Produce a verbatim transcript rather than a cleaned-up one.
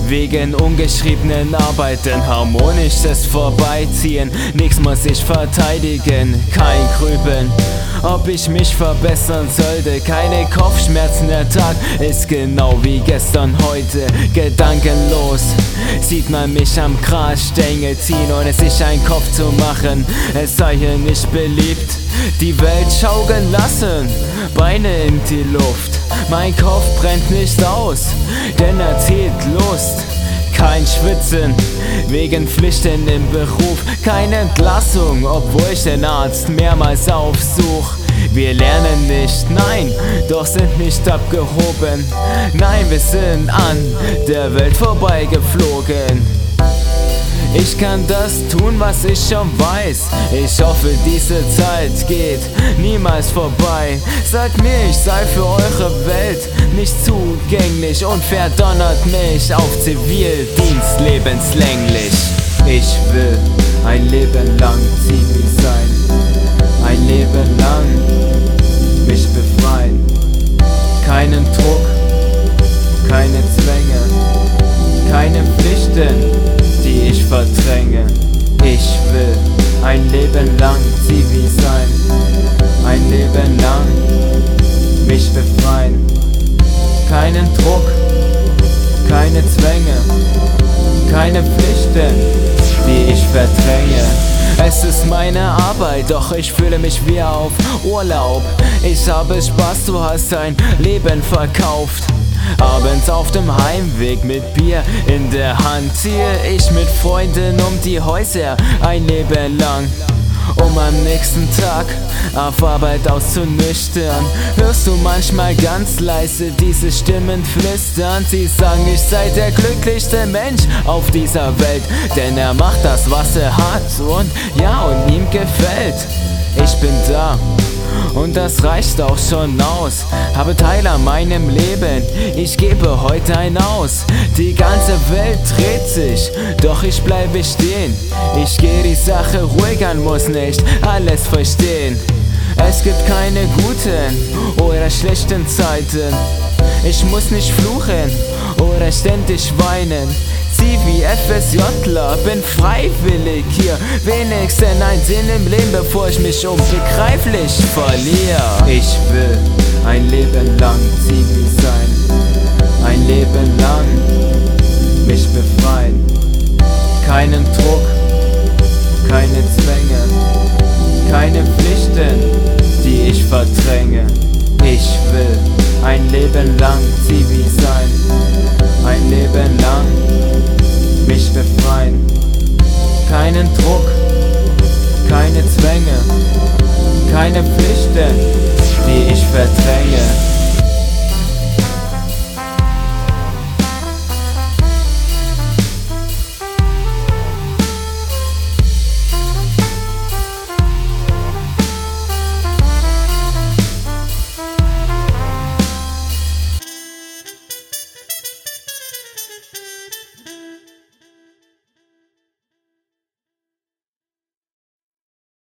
wegen ungeschriebenen Arbeiten, harmonisches Vorbeiziehen, nichts muss ich verteidigen, kein Grübeln, ob ich mich verbessern sollte, keine Kopfschmerzen, der Tag ist genau wie gestern heute, gedankenlos sieht man mich am Grasstängel ziehen, ohne sich einen Kopf zu machen, es sei hier nicht beliebt, die Welt schaukeln lassen, Beine in die Luft, mein Kopf brennt nicht aus, denn er zieht Lust. Kein Schwitzen wegen Pflichten im Beruf, keine Entlassung, obwohl ich den Arzt mehrmals aufsuch. Wir lernen nicht, nein, doch sind nicht abgehoben. Nein, wir sind an der Welt vorbeigeflogen. Ich kann das tun, was ich schon weiß. Ich hoffe, diese Zeit geht niemals vorbei. Sagt mir, ich sei für eure Welt nicht zugänglich und verdonnert mich auf Zivildienst lebenslänglich. Ich will ein Leben lang Zivi sein, ein Leben lang mich befreien. Keinen Druck, keine Zwänge, keine Pflichten, die ich verdränge. Ich will ein Leben lang Zivi sein, ein Leben lang mich befreien. Keinen Druck, keine Zwänge, keine Pflichten, die ich verdränge. Es ist meine Arbeit, doch ich fühle mich wie auf Urlaub. Ich habe Spaß, du hast dein Leben verkauft. Abends auf dem Heimweg mit Bier in der Hand ziehe ich mit Freunden um die Häuser ein Leben lang, um am nächsten Tag auf Arbeit auszunüchtern. Hörst du manchmal ganz leise diese Stimmen flüstern? Sie sagen, ich sei der glücklichste Mensch auf dieser Welt, denn er macht das, was er hat und ja, und ihm gefällt. Ich bin da und das reicht auch schon aus. Habe Teil an meinem Leben, ich gebe heute ein Aus. Die ganze Welt dreht sich, doch ich bleibe stehen. Ich gehe die Sache ruhig an, muss nicht alles verstehen. Es gibt keine guten oder schlechten Zeiten. Ich muss nicht fluchen oder ständig weinen. Zivi, FSJler, bin freiwillig hier. Wenigstens ein Sinn im Leben, bevor ich mich unbegreiflich verliere. Ich will ein Leben lang Zivi sein, ein Leben lang mich befreien. Keinen Druck, keine Zwänge, keine Pflichten, die ich verdränge. Ich will ein Leben lang Zivi sein, ein Leben lang mich befreien. Keinen Druck,